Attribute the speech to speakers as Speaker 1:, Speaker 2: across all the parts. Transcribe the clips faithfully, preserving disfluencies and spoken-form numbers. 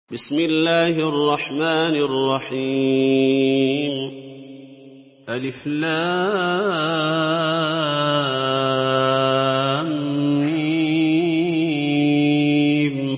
Speaker 1: بسم الله الرحمن الرحيم ألف لام ميم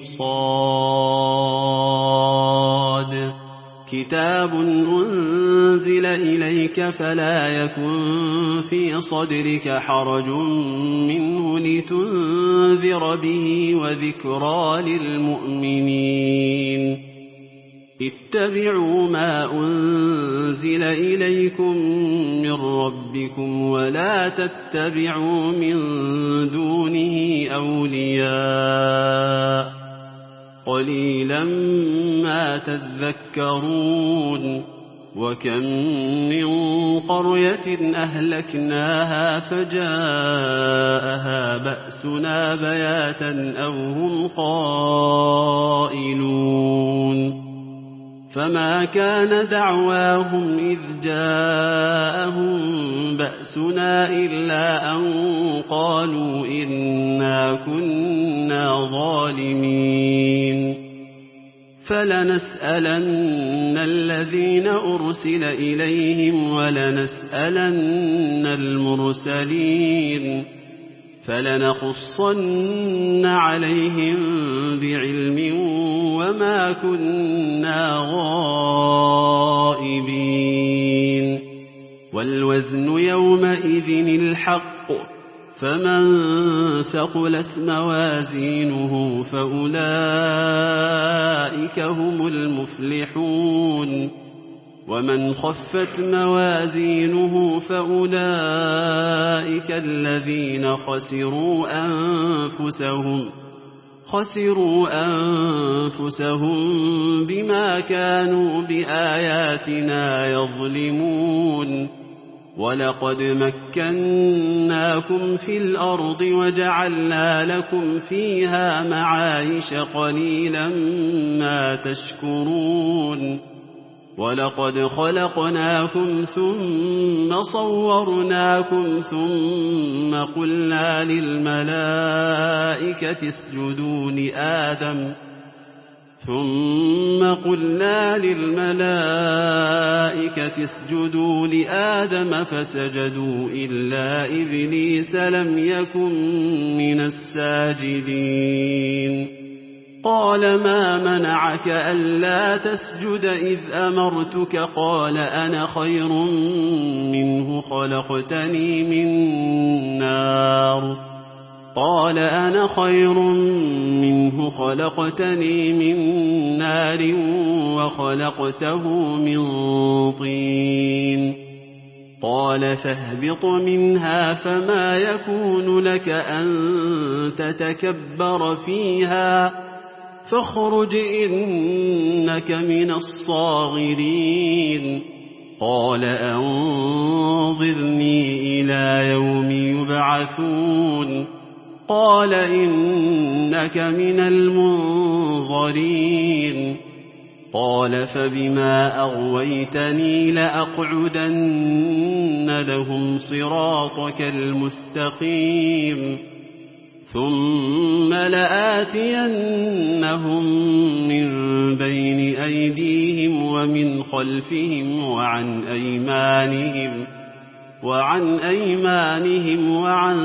Speaker 1: صاد كتاب أنزل إليك فلا يكن في صدرك حرج منه لتنذر به وذكرى للمؤمنين اتبعوا ما أنزل إليكم من ربكم ولا تتبعوا من دونه أولياء قليلا ما تذكرون وكم من قرية أهلكناها فجاءها بأسنا بياتا أو هم قائلون فما كان دعواهم إذ جاءهم بأسنا إلا أن قالوا إنا كنا ظالمين فلنسألن الذين أرسل إليهم ولنسألن المرسلين فلنخصن عليهم بعلم وما كنا غائبين والوزن يومئذ الحق فمن ثقلت موازينه فأولئك هم المفلحون ومن خفت موازينه فأولئك الذين خسروا أنفسهم خسروا أنفسهم بما كانوا بآياتنا يظلمون ولقد مكناكم في الأرض وجعلنا لكم فيها معايش قليلا ما تشكرون ولقد خلقناكم ثم صورناكم ثم قلنا للملائكة اسجدوا لآدم ثم قلنا للملائكة اسجدوا لآدم فسجدوا إلا إبليس لم يكن من الساجدين قال ما منعك ألا تسجد إذ أمرتك قال أنا خير منه خلقتني من نار قال أنا خير منه خلقتني من نار وخلقته من طين قال فاهبط منها فما يكون لك أن تتكبر فيها فاخرج إنك من الصاغرين قال أنظرني إلى يوم يبعثون قال إنك من المنظرين قال فبما أغويتني لأقعدن لهم صراطك المستقيم ثم لآتينهم من بين أيديهم ومن خلفهم وعن أيمانهم وعن أيمانهم وعن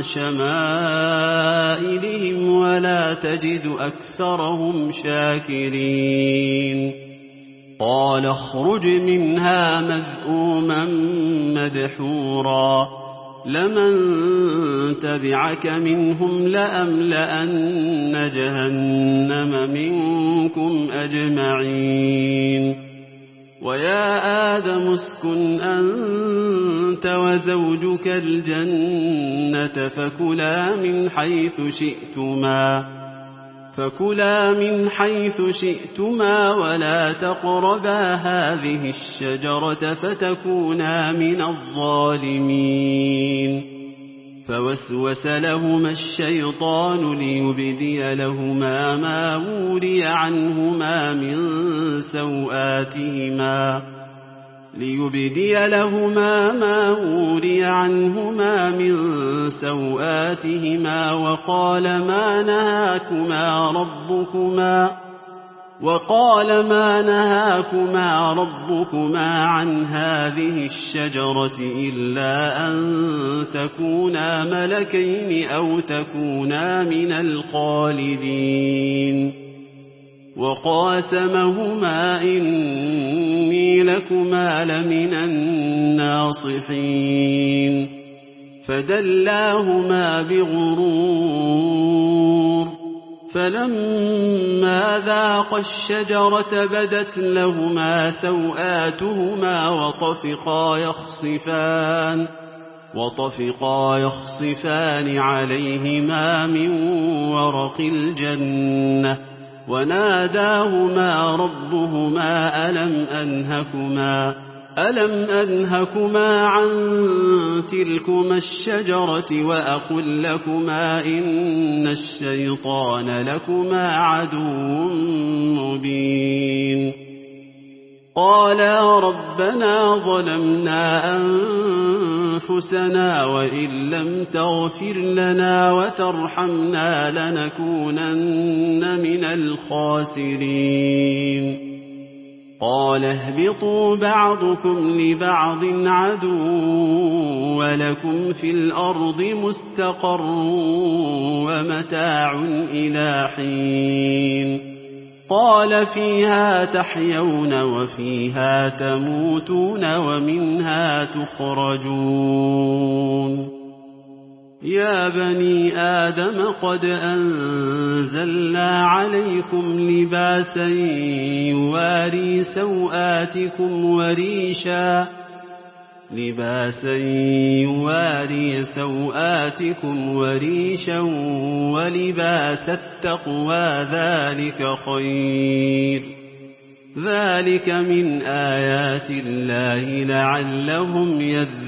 Speaker 1: شمائلهم ولا تجد أكثرهم شاكرين قال اخرج منها مذءوما مدحورا لمن تبعك منهم لأملأن جهنم منكم أجمعين ويا آدم اسكن أنت وزوجك الجنة فكلا من حيث شئتما فكلا من حيث شئتما ولا تقربا هذه الشجرة فتكونا من الظالمين فوسوس لهما الشيطان ليبدي لهما ما وري عنهما من سوآتهما ليبدي لهما ما وري عنهما من سوآتهما وقال ما نهاكما ربكما وقال ما نهاكما ربكما عن هذه الشجرة إلا أن تكونا ملكين أو تكونا من الخالدين وقاسمهما إني لكما لمن الناصحين فدلاهما بغرور فلما ذاقا الشجرة بدت لهما سوآتهما وطفقا يخصفان وطفقا يخصفان عليهما من ورق الجنة وناداهما ربهما ألم أنهكما ألم أنهكما عن تلكما الشجرة وأقل لكما إن الشيطان لكما عدو مبين قالا ربنا ظلمنا أنفسنا وإن لم تغفر لنا وترحمنا لنكونن من الخاسرين قال اهبطوا بعضكم لبعض عدو ولكم في الأرض مستقر ومتاع إلى حين قال فيها تحيون وفيها تموتون ومنها تخرجون يا بني آدم قد أنزلنا عليكم لباسا يواري سوآتكم وريشا لباسا يواري سوآتكم وريشا ولباس التقوى ذلك خير ذلك من آيات الله لعلهم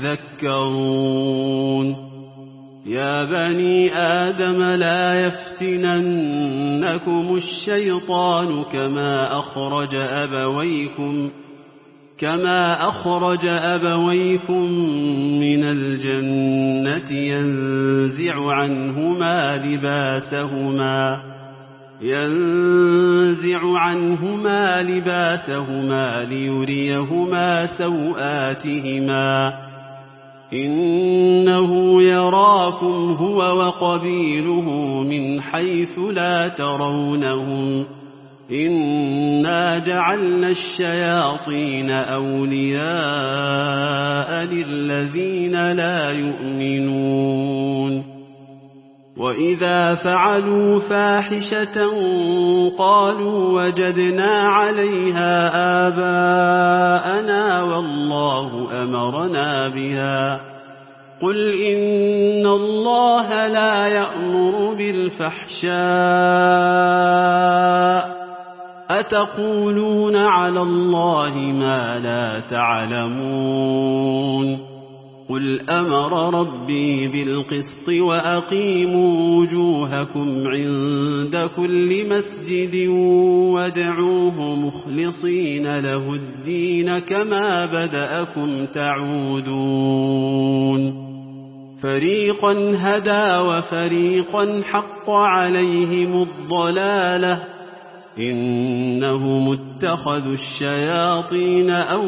Speaker 1: يذكرون يا بني آدم لا يفتننكم الشيطان كما أخرج أبويكم كما أخرج أبويكم من الجنة ينزع عنهما لباسهما ينزع عنهما لباسهما ليريهما سوآتهما إنه يراكم هو وقبيله من حيث لا ترونهم إنا جعلنا الشياطين أولياء للذين لا يؤمنون وإذا فعلوا فاحشة قالوا وجدنا عليها آباءنا والله أمرنا بها قل إن الله لا يأمر بالفحشاء أتقولون على الله ما لا تعلمون قل أمر ربي بالقسط وأقيموا وجوهكم عند كل مسجد وادعوه مخلصين له الدين كما بدأكم تعودون فريقا هدى وفريقا حق عليهم الضلالة إنهم اتخذوا الشياطين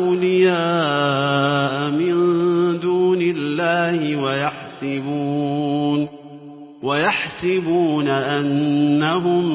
Speaker 1: أولياء من دون الله ويحسبون ويحسبون أنهم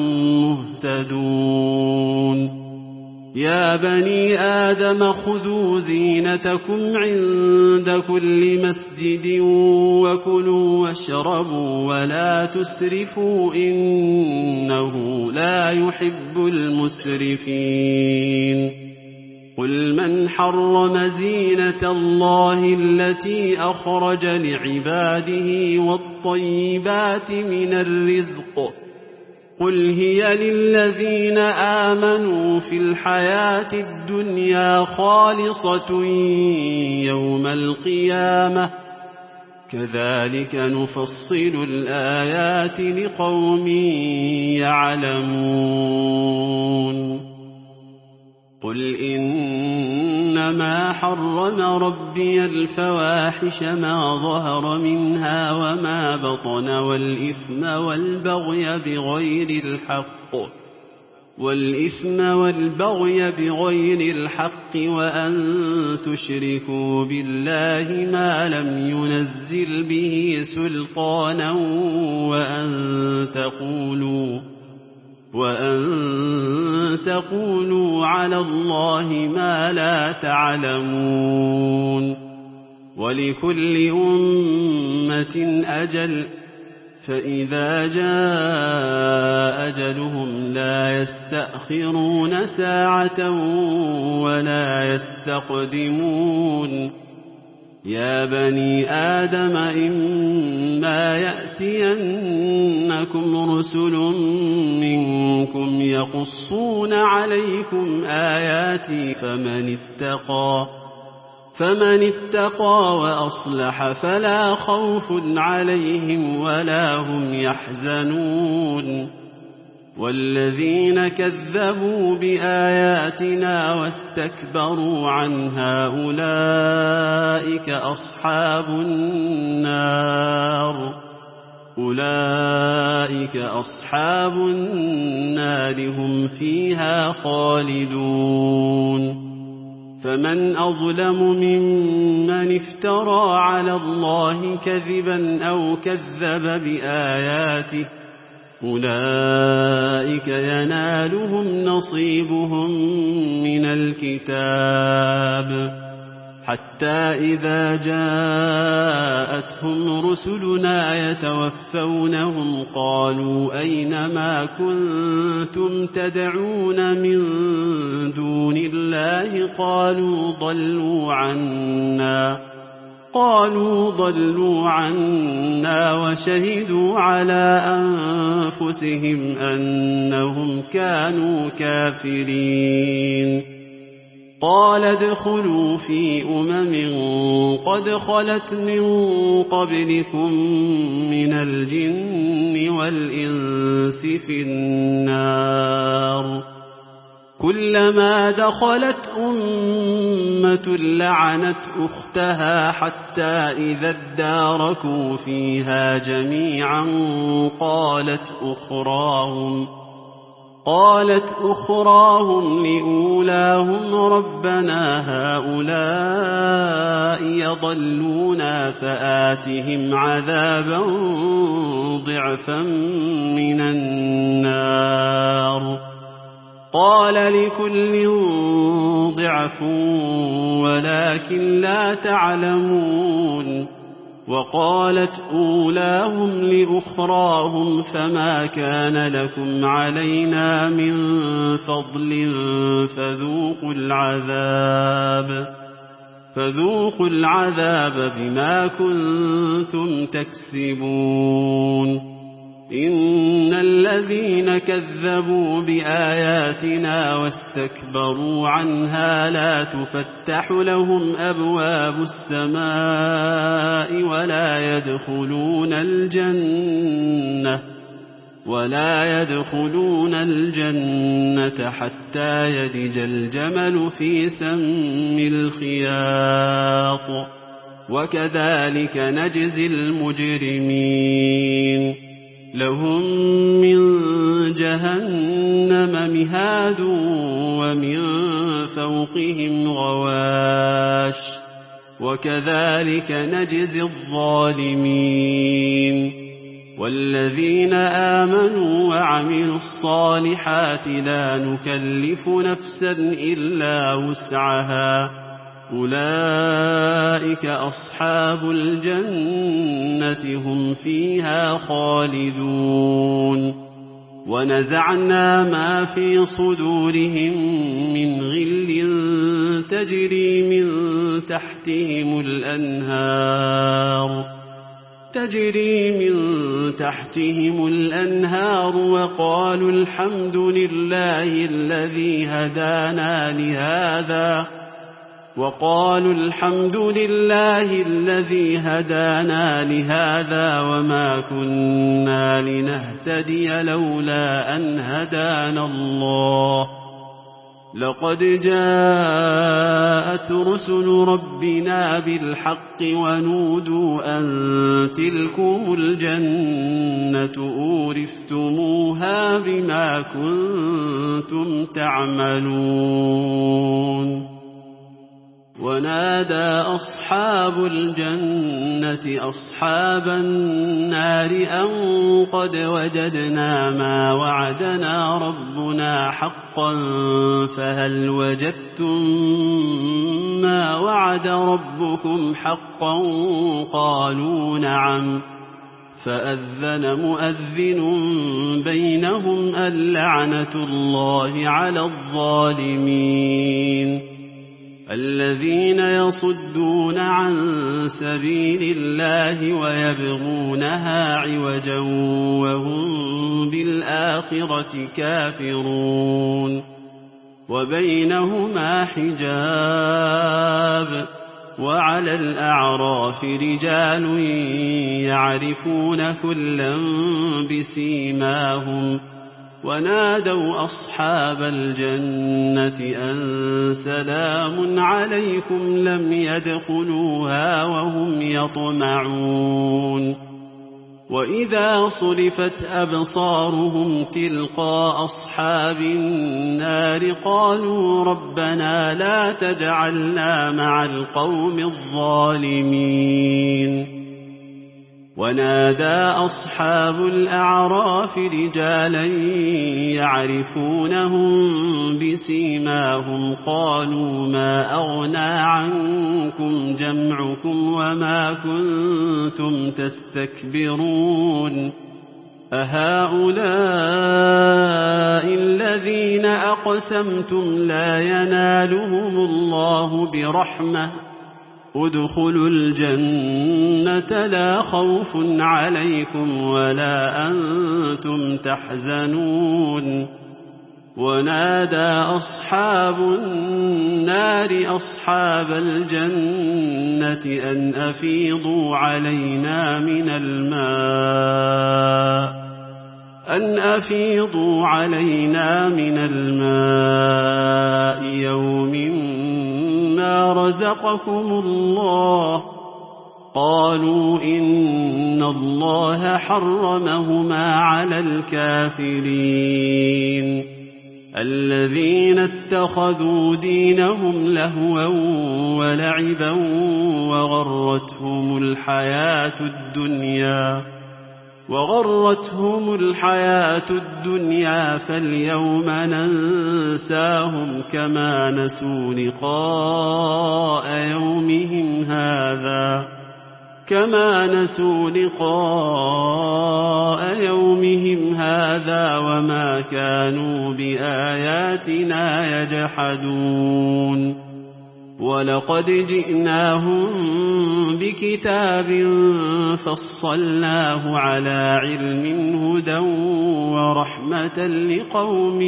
Speaker 1: مهتدون يا بني آدم خذوا زينتكم عند كل مسجد وكلوا واشربوا ولا تسرفوا إنه لا يحب المسرفين قل من حرم زينة الله التي أخرج لعباده والطيبات من الرزق قل هي للذين آمنوا في الحياة الدنيا خالصة يوم القيامة كذلك نفصل الآيات لقوم يعلمون قل إنما حرم ربي الفواحش ما ظهر منها وما بطن والإثم والبغي بغير الحق والإثم والبغي بغير الحق وأن تشركوا بالله ما لم ينزل به سلطانا وأن تقولوا وأن تقولوا على الله ما لا تعلمون ولكل أمة أجل فإذا جاء أجلهم لا يستأخرون ساعة ولا يستقدمون يا بني آدم إما يأتينكم رسل منكم يقصون عليكم آياتي فمن اتقى فمن اتقى وأصلح فلا خوف عليهم ولا هم يحزنون والذين كذبوا بآياتنا واستكبروا عنها أولئك أصحاب النار أولئك أصحاب النار هم فيها خالدون فمن أظلم ممن افترى على الله كذبا أو كذب بآياته أولئك ينالهم نصيبهم من الكتاب حتى إذا جاءتهم رسلنا يتوفونهم قالوا أين ما كنتم تدعون من دون الله قالوا ضلوا عنا قالوا ضلوا عنا وشهدوا على أنفسهم أنهم كانوا كافرين قال ادخلوا في أمم قد خلت من قبلكم من الجن والإنس في النار كلما دخلت أمة لعنت أختها حتى إذا اداركوا فيها جميعا قالت أخراهم قالت أخراهم لأولاهم ربنا هؤلاء يضلونا فآتهم عذابا ضعفا من النار قال لكل ضعف ولكن لا تعلمون وقالت أولاهم لأخراهم فما كان لكم علينا من فضل فذوقوا العذاب فذوقوا العذاب بما كنتم تكسبون إن الذين كذبوا بآياتنا واستكبروا عنها لا تفتح لهم أبواب السماء ولا يدخلون الجنة ولا يدخلون الجنة حتى يلج الجمل في سم الخياط وكذلك نجزي المجرمين لهم من جهنم مهاد ومن فوقهم غواش وكذلك نجزي الظالمين والذين آمنوا وعملوا الصالحات لا نكلف نفسا إلا وسعها أولئك أصحاب الجنة هم فيها خالدون ونزعنا ما في صدورهم من غل تجري من تحتهم الأنهار تجري من تحتهم الأنهار وقالوا الحمد لله الذي هدانا لهذا وقالوا الحمد لله الذي هدانا لهذا وما كنا لنهتدي لولا أن هدانا الله لقد جاءت رسل ربنا بالحق ونودوا أن تلكم الجنة أورثتموها بما كنتم تعملون ونادى أصحاب الجنة أصحاب النار أن قد وجدنا ما وعدنا ربنا حقا فهل وجدتم ما وعد ربكم حقا قالوا نعم فأذن مؤذن بينهم اللعنة الله على الظالمين الذين يصدون عن سبيل الله ويبغونها عوجا وهم بالآخرة كافرون وبينهما حجاب وعلى الأعراف رجال يعرفون كلا بسيماهم ونادوا أصحاب الجنة أن سلام عليكم لم يدخلوها وهم يطمعون وإذا صرفت أبصارهم تلقاء أصحاب النار قالوا ربنا لا تجعلنا مع القوم الظالمين ونادى أصحاب الأعراف رجالا يعرفونهم بسيماهم قالوا ما أغنى عنكم جمعكم وما كنتم تستكبرون أهؤلاء الذين أقسمتم لا ينالهم الله برحمة ادخلوا الجنة لا خوف عليكم ولا أنتم تحزنون ونادى أصحاب النار أصحاب الجنة أن أفيضوا علينا من الماء أن أفيضوا علينا من الماء يوم ما رزقكم الله قالوا إن الله حرمهما على الكافرين الذين اتخذوا دينهم لهوا ولعبا وغرتهم الحياة الدنيا وغرتهم الحياة الدنيا فاليوم ننساهم كما نسوا لقاء يومهم هذا كما نسوا لقاء يومهم هذا وما كانوا بآياتنا يجحدون ولقد جئناهم بكتاب فصلناه على علم هدى ورحمة لقوم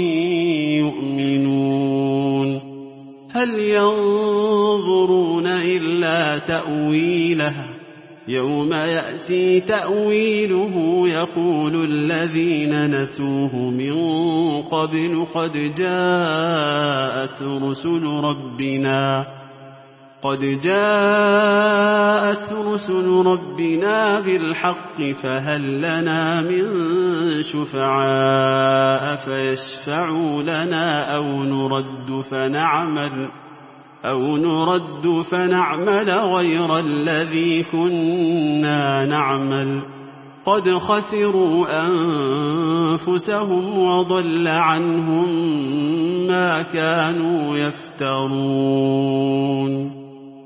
Speaker 1: يؤمنون هل ينظرون إلا تأويله يوم يأتي تأويله يقول الذين نسوه من قبل قد جاءت رسل ربنا قد جاءت رسل ربنا بالحق فهل لنا من شفعاء فيشفعوا لنا أو نرد فنعمل أو نرد فنعمل غير الذي كنا نعمل قد خسروا أنفسهم وضل عنهم ما كانوا يفترون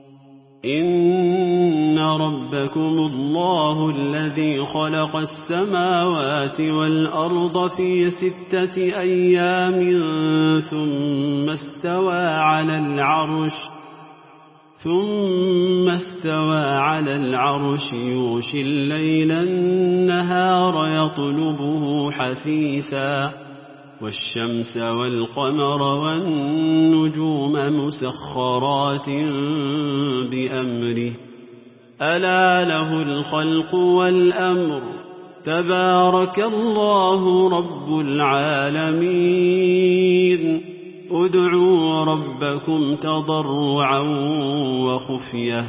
Speaker 1: إن ربكم الله الذي خلق السماوات والأرض في ستة أيام ثم استوى على العرش ثم استوى على العرش يغشي الليل النهار يطلبه حثيثا والشمس والقمر والنجوم مسخرات بأمره ألا له الخلق والأمر تبارك الله رب العالمين ادعوا ربكم تضرعا وخفية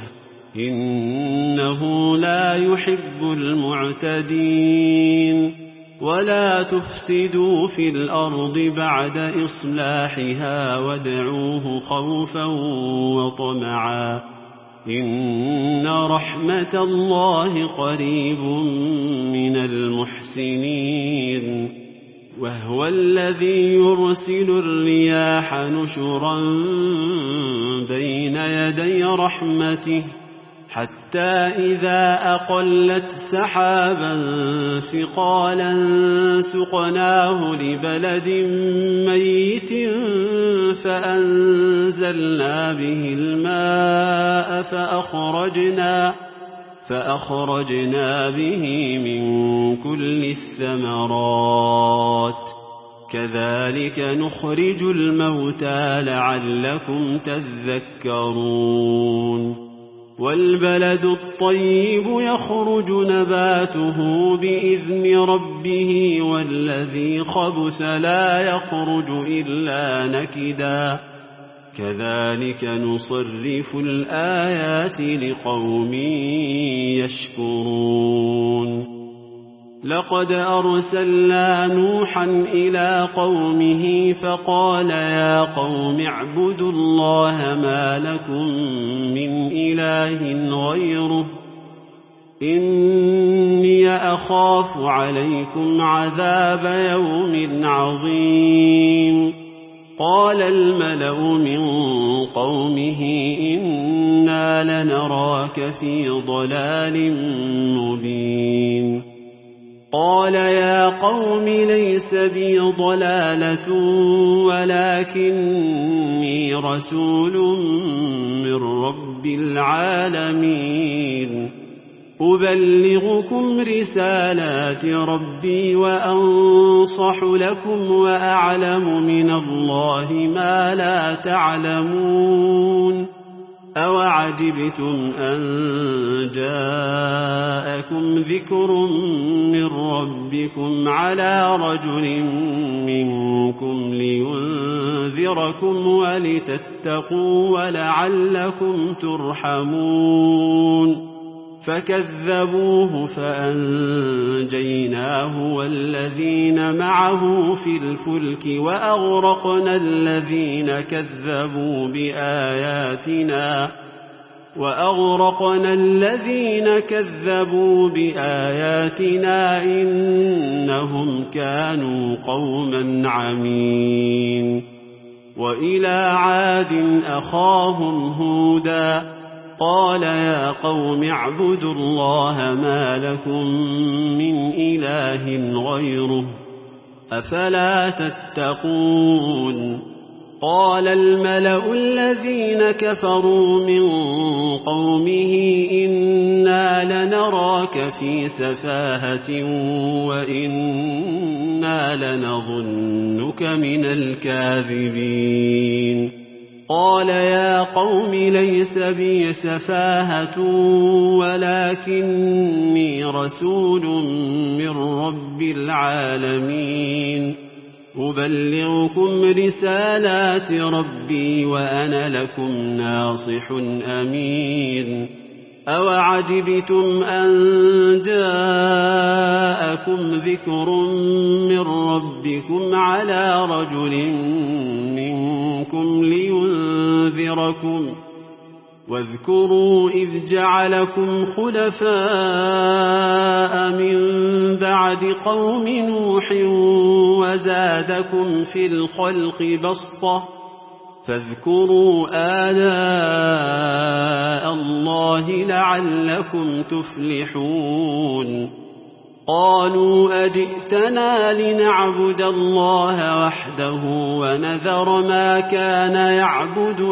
Speaker 1: إنه لا يحب المعتدين ولا تفسدوا في الأرض بعد إصلاحها وادعوه خوفا وطمعا إن رحمة الله قريب من المحسنين وهو الذي يرسل الرياح نشرا بين يدي رحمته حتى إذا أقلت سحابا ثقالا سقناه لبلد ميت فأنزلنا به الماء فأخرجنا, فأخرجنا به من كل الثمرات كذلك نخرج الموتى لعلكم تذكرون والبلد الطيب يخرج نباته بإذن ربه والذي خبث لا يخرج إلا نكدا كذلك نصرف الآيات لقوم يشكرون لقد أرسلنا نوحا إلى قومه فقال يا قوم اعبدوا الله ما لكم من إله غيره إني أخاف عليكم عذاب يوم عظيم قال الملأ من قومه إنا لنراك في ضلال مبين قال يا قوم ليس بي ضلالة ولكني رسول من رب العالمين أبلغكم رسالات ربي وأنصح لكم وأعلم من الله ما لا تعلمون أوعجبتم أن جاءكم ذكر من ربكم على رجل منكم لينذركم ولتتقوا ولعلكم ترحمون فكذبوه فأنجيناه والذين معه في الفلك وأغرقنا الذين كذبوا بآياتنا وأغرقنا الذين كذبوا بآياتنا إنهم كانوا قوما عمين وإلى عاد أخاهم هودا قال يا قوم اعبدوا الله ما لكم من إله غيره أفلا تتقون قال الملأ الذين كفروا من قومه إنا لنراك في سفاهة وإنا لنظنك من الكاذبين قال يا قوم ليس بي سفاهة ولكني رسول من رب العالمين أبلغكم رسالات ربي وأنا لكم ناصح أمين أوعجبتم أن جاءكم ذكر من ربكم على رجل منكم لينذركم واذكروا إذ جعلكم خلفاء من بعد قوم نوح وزادكم في الخلق بسطة فاذكروا آلاء الله لعلكم تفلحون قالوا أجئتنا لنعبد الله وحده ونذر ما كان يعبد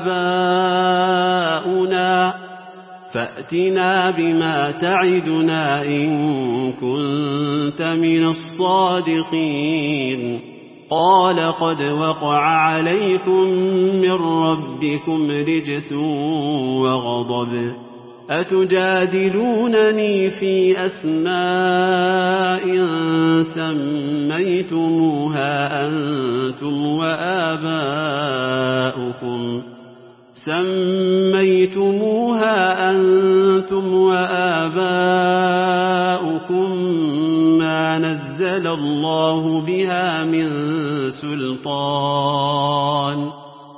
Speaker 1: آباؤنا فأتنا بما تعدنا إن كنت من الصادقين قال قد وقع عليكم من ربكم رجس وغضب أتجادلونني في أسماء سميتموها أنتم وآباؤكم سميتموها أنتم وآباؤكم ما نزل الله بها من سلطان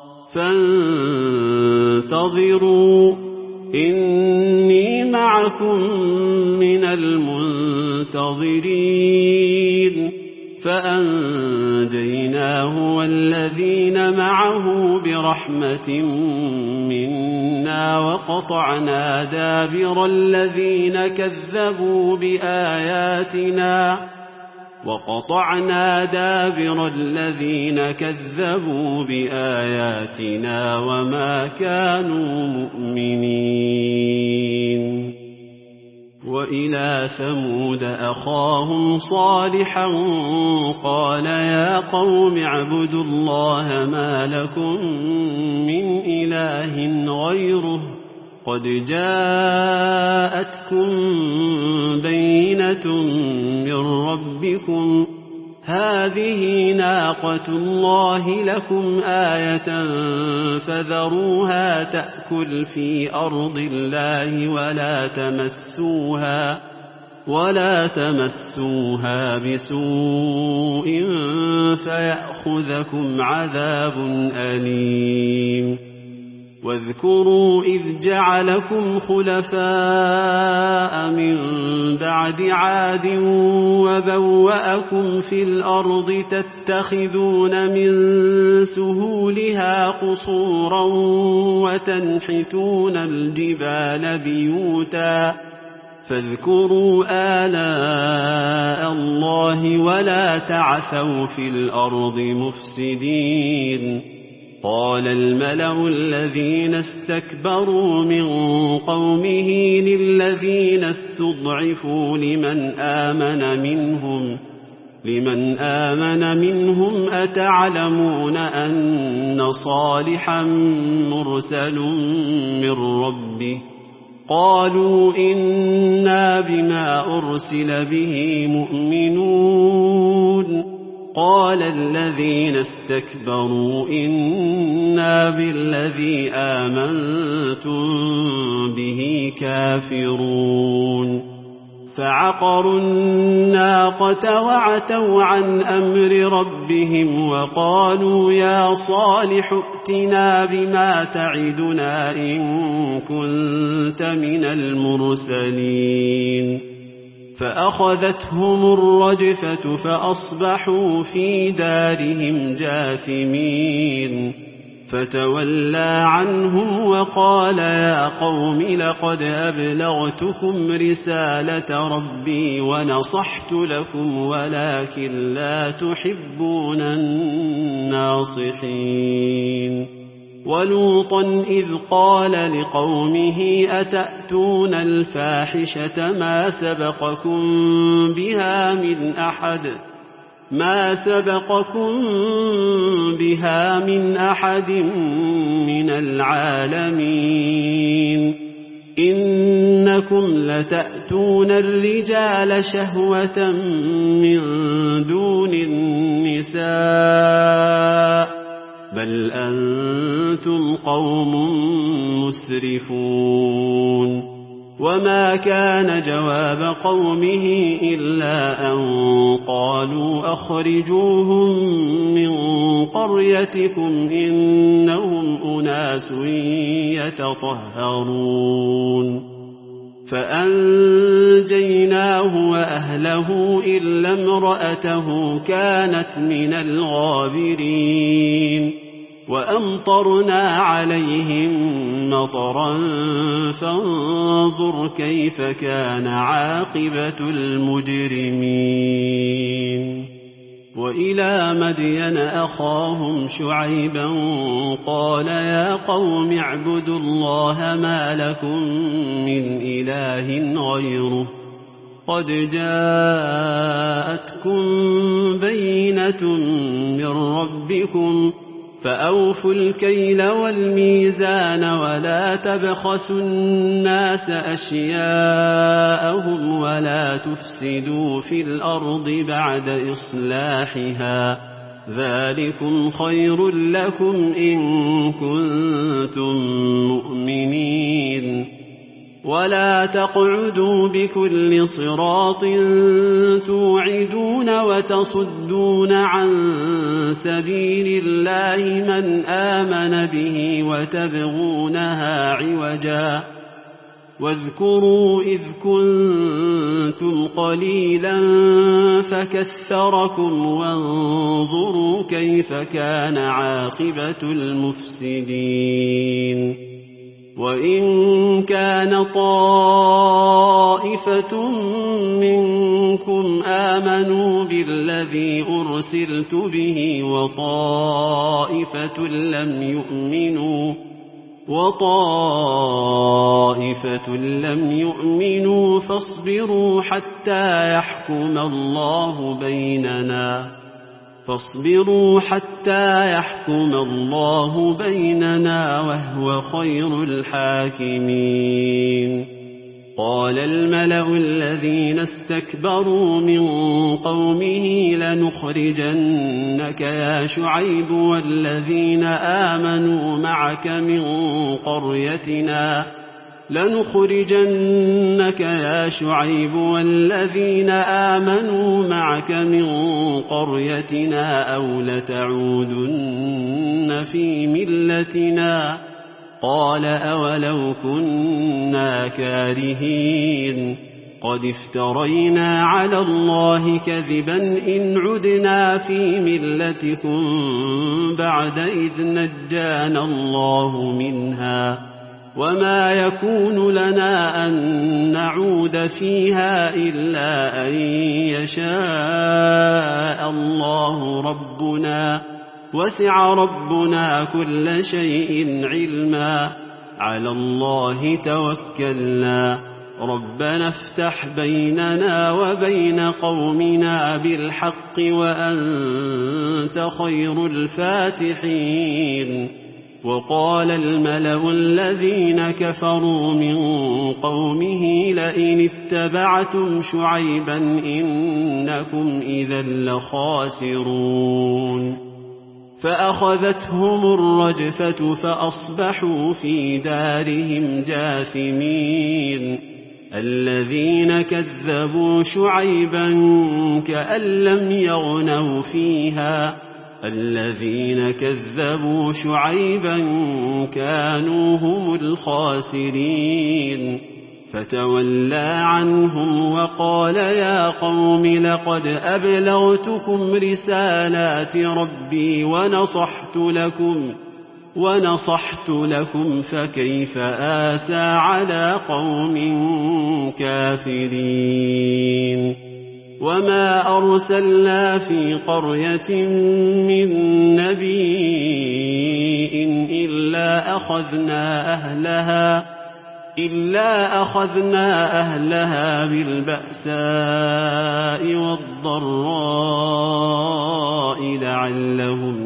Speaker 1: فانتظروا إني معكم من المنتظرين فأنجيناه والذين معه برحمة منا وقطعنا دابر الذين كذبوا بآياتنا وقطعنا دابر الذين كذبوا بآياتنا وما كانوا مؤمنين وإلى ثمود أخاهم صالحا قال يا قوم اعبدوا الله ما لكم من إله غيره قد جاءتكم بينة من ربكم هذه ناقة الله لكم آية فذروها تأكل في أرض الله ولا تمسوها ولا تمسوها بسوء فيأخذكم عذاب أليم واذكروا إذ جعلكم خلفاء من بعد عاد وبوأكم في الأرض تتخذون من سهولها قصورا وتنحتون الجبال بيوتا فاذكروا آلاء الله ولا تعثوا في الأرض مفسدين قال الملأ الذين استكبروا من قومه للذين استضعفوا لمن آمن منهم لمن آمن منهم أتعلمون أن صالحا مرسل من ربه قالوا إنا بما أرسل به مؤمنون قال الذين استكبروا إنا بالذي آمنتم به كافرون فعقروا الناقة وعتوا عن أمر ربهم وقالوا يا صالح ائتنا بما تعدنا إن كنت من المرسلين فأخذتهم الرجفة فأصبحوا في دارهم جاثمين فتولى عنهم وقال يا قوم لقد أبلغتكم رسالة ربي ونصحت لكم ولكن لا تحبون الناصحين ولوطا إذ قال لقومه أتأتون الفاحشة ما سبقكم بها من أحد ما سبقكم بها من أحد من العالمين إنكم لتأتون الرجال شهوة من دون النساء بل أنتم قوم مسرفون وما كان جواب قومه إلا أن قالوا أخرجوهم من قريتكم إنهم أناس يتطهرون فأنجيناه وأهله إلا امرأته كانت من الغابرين وأمطرنا عليهم مطرا فانظر كيف كان عاقبة المجرمين وإلى مدين أخاهم شعيبا قال يا قوم اعبدوا الله ما لكم من إله غيره قد جاءتكم بينة من ربكم فأوفوا الكيل والميزان ولا تبخسوا الناس أشياءهم ولا تفسدوا في الأرض بعد إصلاحها ذلكم خير لكم إن كنتم مؤمنين ولا تقعدوا بكل صراط توعدون وتصدون عن سبيل الله من آمن به وتبغونها عوجا واذكروا إذ كنتم قليلا فكثركم وانظروا كيف كان عاقبة المفسدين وإن كان طائفة منكم آمنوا بالذي أرسلت به وطائفة لم يؤمنوا وطائفة لم يؤمنوا فاصبروا حتى يحكم الله بيننا فاصبروا حتى يحكم الله بيننا وهو خير الحاكمين قال الملأ الذين استكبروا من قومه لنخرجنك يا شعيب والذين آمنوا معك من قريتنا لنخرجنك يا شعيب والذين آمنوا معك من قريتنا أو لتعودن في ملتنا قال أولو كنا كارهين قد افترينا على الله كذبا إن عدنا في ملتكم بعد إذ نجانا الله منها وما يكون لنا أن نعود فيها إلا أن يشاء الله ربنا وسع ربنا كل شيء علما على الله توكلنا ربنا افتح بيننا وبين قومنا بالحق وأنت خير الفاتحين وقال الملأ الذين كفروا من قومه لئن اتبعتم شعيبا إنكم إذا لخاسرون فأخذتهم الرجفة فأصبحوا في دارهم جاثمين الذين كذبوا شعيبا كأن لم يغنوا فيها الذين كذبوا شعيبا كانوا هم الخاسرين فتولى عنهم وقال يا قوم لقد أبلغتكم رسالات ربي ونصحت لكم ونصحت لكم فكيف آسى على قوم كافرين وما أرسلنا في قرية من نبي إلا أخذنا أهلها إلا أخذنا أهلها بالبأساء والضراء لعلهم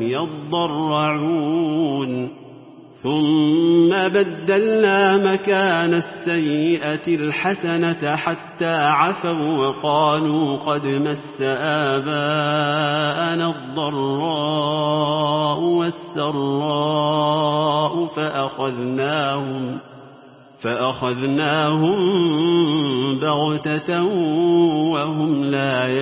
Speaker 1: يضرعون ثم بدلنا مكان السيئة الحسنة حتى عفوا وقالوا قد مس آباءنا الضراء والسراء فأخذناهم فأخذناهم بغتة وهم لا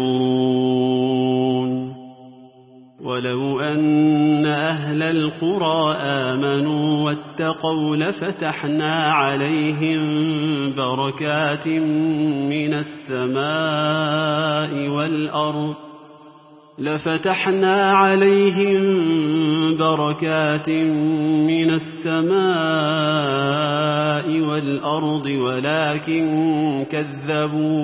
Speaker 1: يشعرون ولو أن أهل القرى آمنوا واتقوا لفتحنا عليهم بركات من السماء والأرض لفتحنا عليهم بركات من السماء والأرض ولكن كذبوا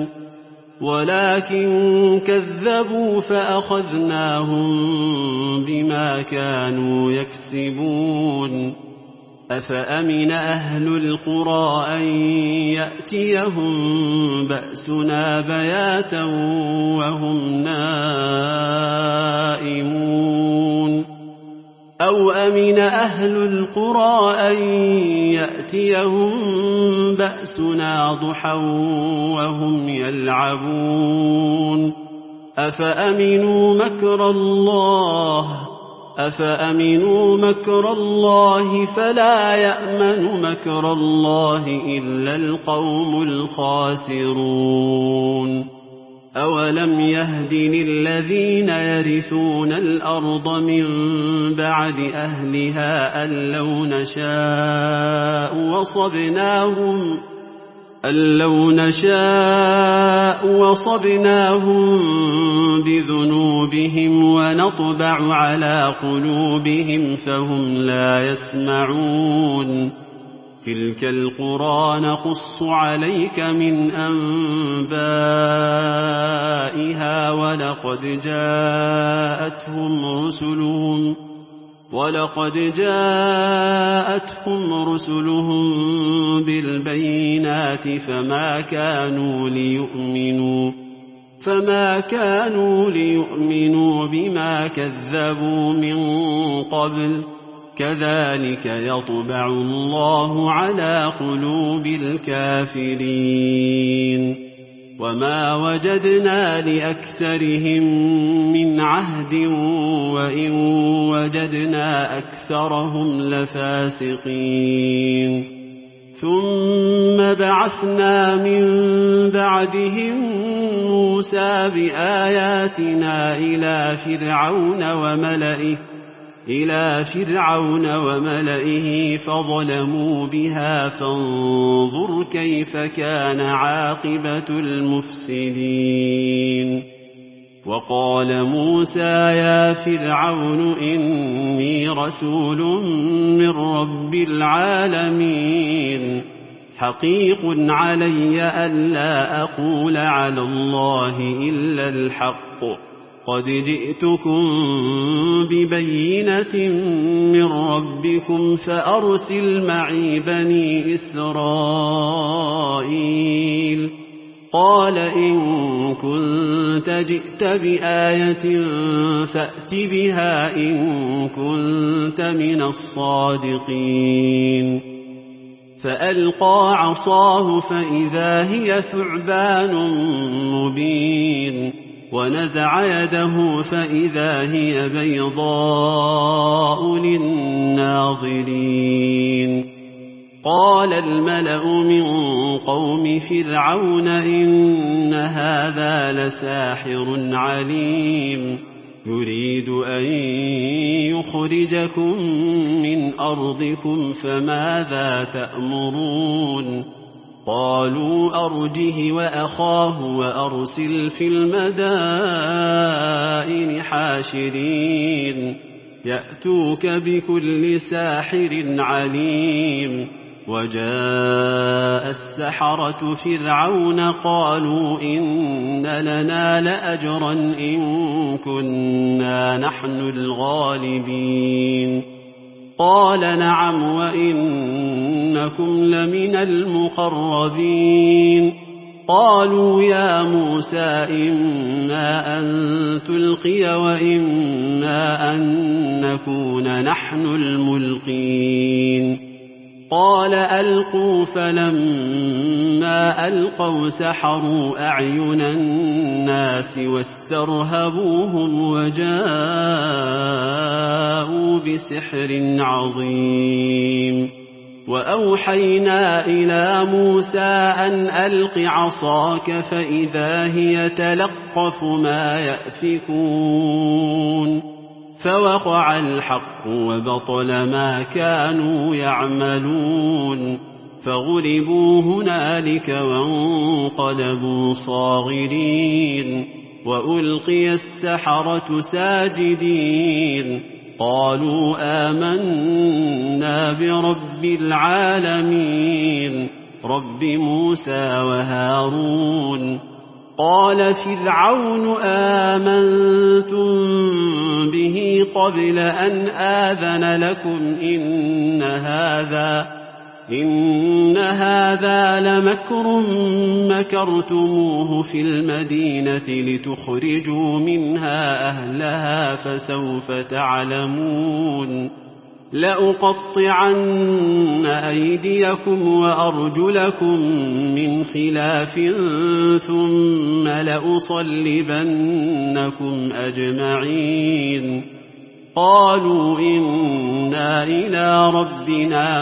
Speaker 1: ولكن كذبوا فأخذناهم بما كانوا يكسبون أفأمن أهل القرى أن يأتيهم بأسنا بياتا وهم نائمون أو أمن أهل القرى أن يأتيهم بأسنا ضحى وهم يلعبون أفأمنوا مكر الله أفأمنوا مكر الله فلا يأمن مكر الله إلا القوم الخاسرون أولم يهد للذين يرثون الأرض من بعد أهلها أن لو نشاء وصبناهم أن لو نشاء وصبناهم بذنوبهم ونطبع على قلوبهم فهم لا يسمعون تلك القرى نقص عليك من أنبائها ولقد جاءتهم رسلهم ولقد جاءتهم رسلهم بالبينات فما كانوا ليؤمنوا فما كانوا ليؤمنوا بما كذبوا من قبل كذلك يطبع الله على قلوب الكافرين وما وجدنا لأكثرهم من عهد وإن وجدنا أكثرهم لفاسقين ثم بعثنا من بعدهم موسى بآياتنا إلى فرعون وملئه إلى فرعون وملئه فظلموا بها فانظر كيف كان عاقبة المفسدين وقال موسى يا فرعون إني رسول من رب العالمين حقيق علي ألا أقول على الله إلا الحق قد جئتكم ببينة من ربكم فأرسل معي بني إسرائيل قال إن كنت جئت بآية فأت بها إن كنت من الصادقين فألقى عصاه فإذا هي ثعبان مبين ونزع يده فإذا هي بيضاء للناظرين قال الملأ من قوم فرعون إن هذا لساحر عليم يريد أن يخرجكم من أرضكم فماذا تأمرون قالوا أرجه وأخاه وأرسل في المدائن حاشرين يأتوك بكل ساحر عليم وجاء السحرة فرعون قالوا إن لنا لأجرا إن كنا نحن الغالبين قال نعم وإنكم لمن المقربين قالوا يا موسى إما أن تلقي وإما أن نكون نحن الملقين قال ألقوا فلما ألقوا سحروا أعين الناس واسترهبوهم وجاءوا بسحر عظيم وأوحينا إلى موسى أن ألق عصاك فإذا هي تلقف ما يأفكون فوقع الحق وبطل ما كانوا يعملون فغلبوا هنالك وانقلبوا صاغرين وألقي السحرة ساجدين قالوا آمنا برب العالمين رب موسى وهارون قال فرعون آمنتم به قبل أن آذن لكم إن هذا إن هذا لمكر مكرتموه في المدينة لتخرجوا منها أهلها فسوف تعلمون لأقطعن أيديكم وأرجلكم من خلاف ثم لأصلبنكم أجمعين قالوا إنا إلى ربنا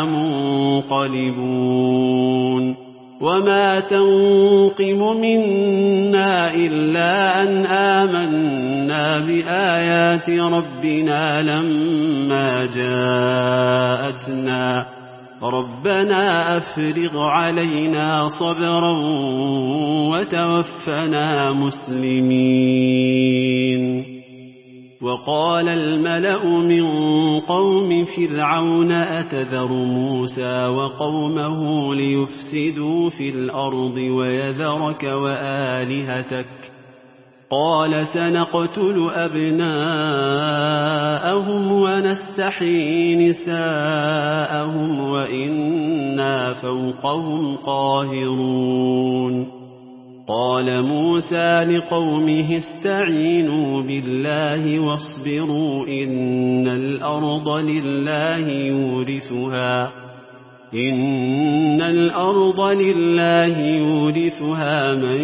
Speaker 1: منقلبون وما تنقم منا إلا أن آمنا بآيات ربنا لما جاءتنا ربنا أفرغ علينا صبرا وتوفنا مسلمين. وقال الملأ من قوم فرعون أتذر موسى وقومه ليفسدوا في الأرض ويذرك وآلهتك قال سنقتل أبناءهم ونستحيي نساءهم وإنا فوقهم قاهرون. قال موسى لقومه استعينوا بالله واصبروا إن الأرض لله يورثها إن الأرض لله يورثها من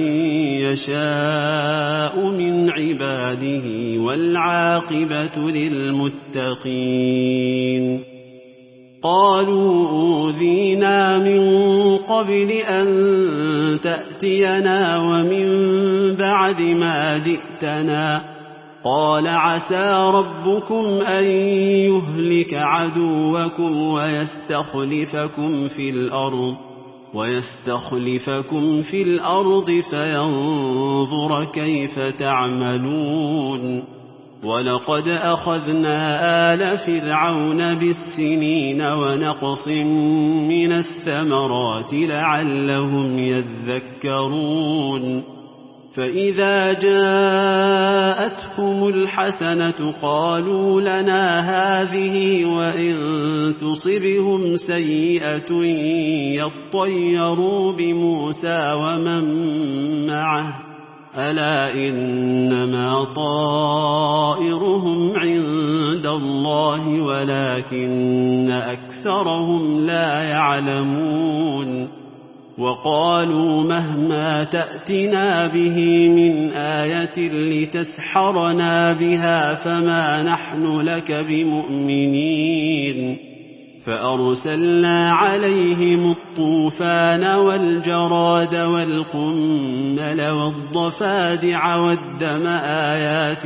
Speaker 1: يشاء من عباده والعاقبة للمتقين. قالوا أوذينا من قبل أن تأتينا ومن بعد ما جئتنا قال عسى ربكم أن يهلك عدوكم ويستخلفكم في الأرض ويستخلفكم في الأرض فينظر كيف تعملون. ولقد أخذنا آل فرعون بالسنين ونقص من الثمرات لعلهم يذكرون. فإذا جاءتهم الحسنة قالوا لنا هذه وإن تصبهم سيئة يطيروا بموسى ومن معه ألا إنما طائرهم عند الله ولكن أكثرهم لا يعلمون. وقالوا مهما تأتنا به من آية لتسحرنا بها فما نحن لك بمؤمنين. فأرسلنا عليهم الطوفان والجراد والقمل والضفادع والدم آيات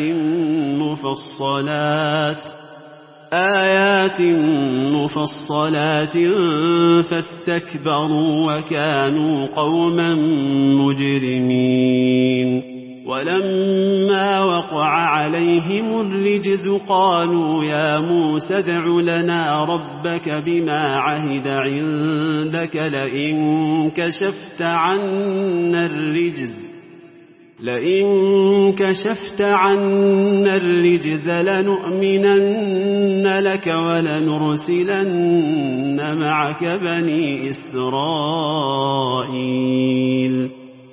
Speaker 1: مفصلات آيات مفصلات فاستكبروا وكانوا قوما مجرمين. ولما وقع عليهم الرجز قالوا يا موسى ادع لنا ربك بما عهد عندك لئن كشفت عنا الرجز لئن كشفت عنا الرجز لنؤمنن لك ولنرسلن معك بني إسرائيل.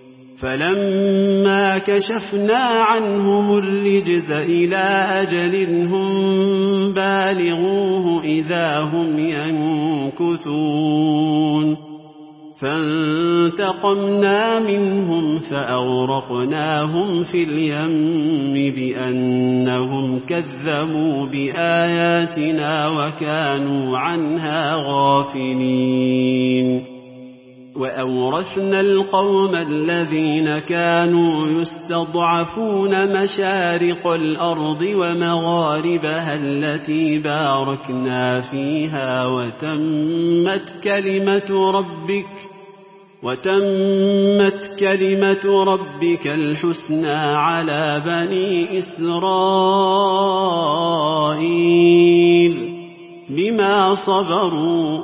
Speaker 1: فلما كشفنا عنهم الرجز إلى أجل هم بالغوه إذا هم ينكثون. فانتقمنا منهم فأغرقناهم في اليم بأنهم كذبوا بآياتنا وكانوا عنها غافلين. وأورثنا القوم الذين كانوا يستضعفون مشارق الأرض ومغاربها التي باركنا فيها وتمت كلمة ربك وتمت كلمة ربك الحسنى على بني إسرائيل بما صبروا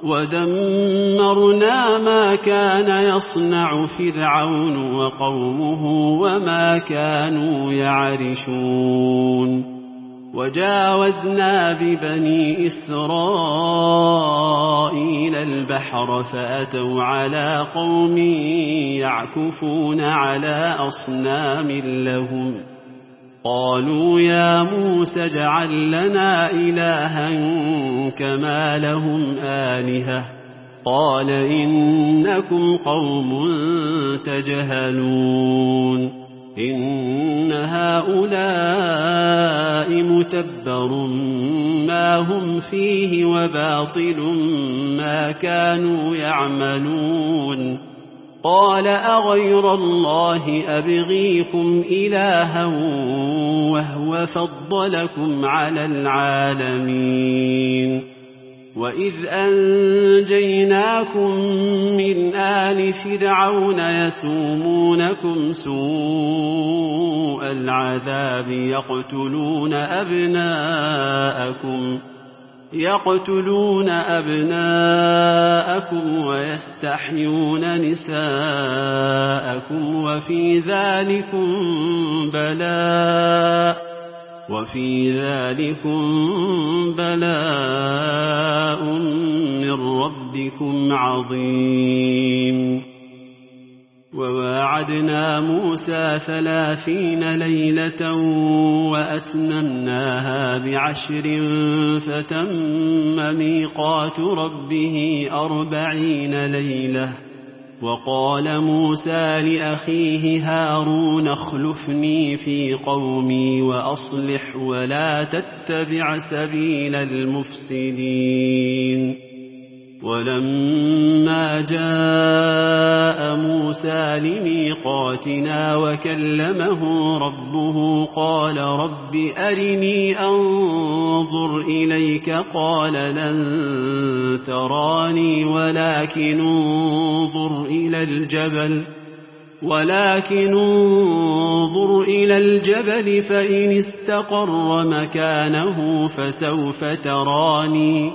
Speaker 1: ودمرنا ما كان يصنع فرعون وقومه وما كانوا يعرشون. وجاوزنا ببني إسرائيل البحر فأتوا على قوم يعكفون على أصنام لهم قالوا يا موسى اجعل لنا إلها كما لهم آلهة قال إنكم قوم تجهلون إن هؤلاء متبر ما هم فيه وباطل ما كانوا يعملون قال أغير الله أبغيكم إلها وهو فضلكم على العالمين وإذ أنجيناكم من آل فرعون يسومونكم سوء العذاب يقتلون أبناءكم يقتلون أبناءكم ويستحيون نساءكم وفي ذلكم بلاء وفي ذلكم بلاء من ربكم عظيم وواعدنا موسى ثلاثين ليلة وأتممناها بعشر فتم ميقات ربه أربعين ليلة وقال موسى لأخيه هارون اخلفني في قومي وأصلح ولا تتبع سبيل المفسدين ولما جاء موسى لميقاتنا وكلمه ربه قال رب أرني أنظر إليك قال لن تراني ولكن انظر إلى الجبل ولكن انظر إلى الجبل فإن استقر مكانه فسوف تراني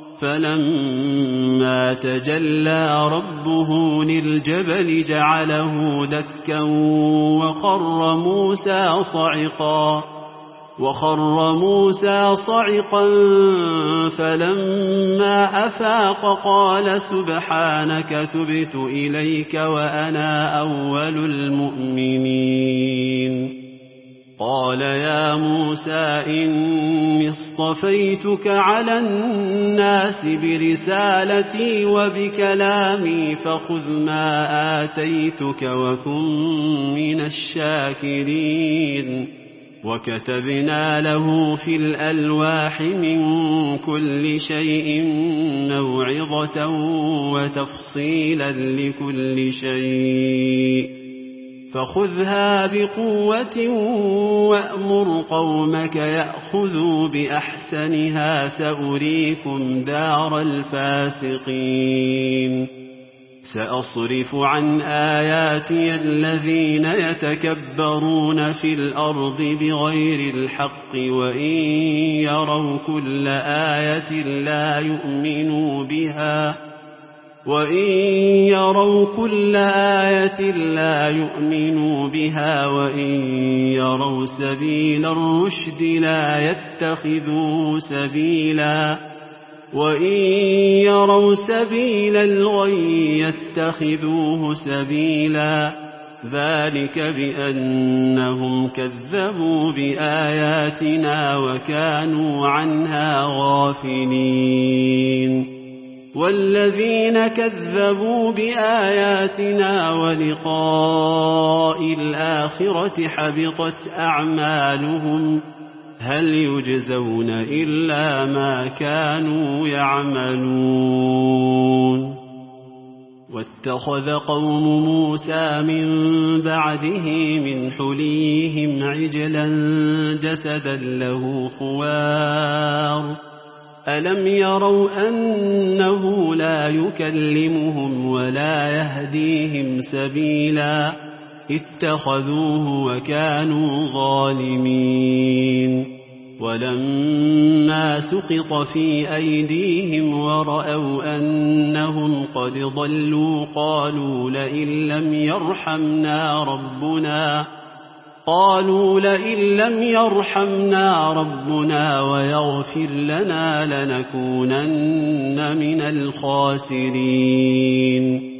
Speaker 1: فلما تجلى ربه للجبل جعله دكا وخر موسى صعقا وخر موسى صعقا فلما أفاق قال سبحانك تبت إليك وأنا أول المؤمنين قال يا موسى إني اصطفيتك على الناس برسالتي وبكلامي فخذ ما آتيتك وكن من الشاكرين وكتبنا له في الألواح من كل شيء موعظة وتفصيلا لكل شيء فخذها بقوة وأمر قومك يأخذوا بأحسنها سأريكم دار الفاسقين سأصرف عن آياتي الذين يتكبرون في الأرض بغير الحق وإن يروا كل آية لا يؤمنوا بها وإن يروا كل آية لا يؤمنوا بها وإن يروا سبيل الرشد لا يتخذوه سبيلا وإن يروا سبيل الغي يتخذوه سبيلا ذلك بأنهم كذبوا بآياتنا وكانوا عنها غافلين والذين كذبوا بآياتنا ولقاء الآخرة حبطت أعمالهم هل يجزون إلا ما كانوا يعملون واتخذ قوم موسى من بعده من حليهم عجلا جسدا له خوار ألم يروا أنه لا يكلمهم ولا يهديهم سبيلا اتخذوه وكانوا ظالمين ولما سقط في أيديهم ورأوا أنهم قد ضلوا قالوا لئن لم يرحمنا ربنا قالوا لئن لم يرحمنا ربنا ويغفر لنا لنكونن من الخاسرين.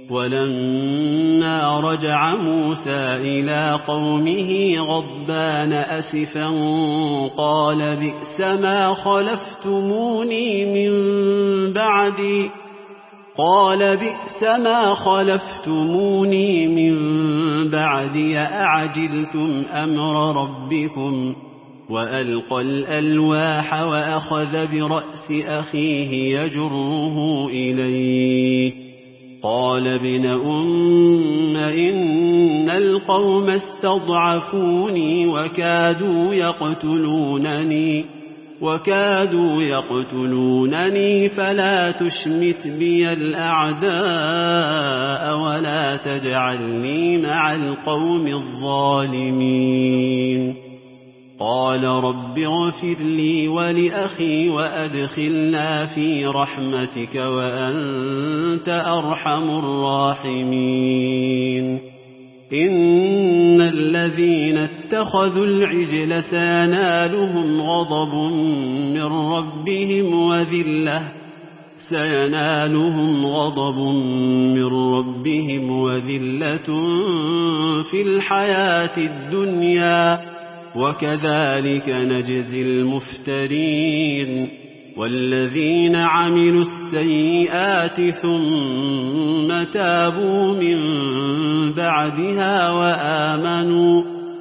Speaker 1: ولما رجع موسى إلى قومه غضبان أسفا قال بئس ما خلفتموني من بعدي قال بئس ما خلفتموني من بعدي أعجلتم أمر ربكم وألقى الألواح وأخذ برأس أخيه يجره إليه قال ابن أم إن القوم استضعفوني وكادوا يقتلونني وكادوا يقتلونني فلا تشمت بي الأعداء ولا تجعلني مع القوم الظالمين. قال رب اغفر لي ولأخي وأدخلنا في رحمتك وأنت أرحم الراحمين. إن الذين اتخذوا العجل سينالهم غضب من ربهم وذلة سينالهم غضب من ربهم وذلة في الحياة الدنيا وكذلك نجزي المفترين. والذين عملوا السيئات ثم تابوا من بعدها وآمنوا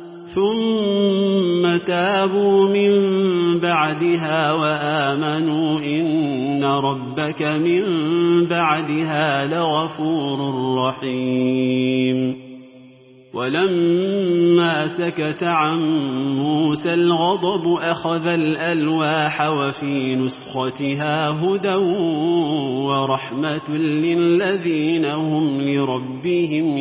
Speaker 1: ثم تابوا من بعدها وآمنوا إن ربك من بعدها لغفور رحيم. ولما سكت عن موسى الغضب أخذ الألواح وفي نسختها هدى ورحمة للذين هم لربهم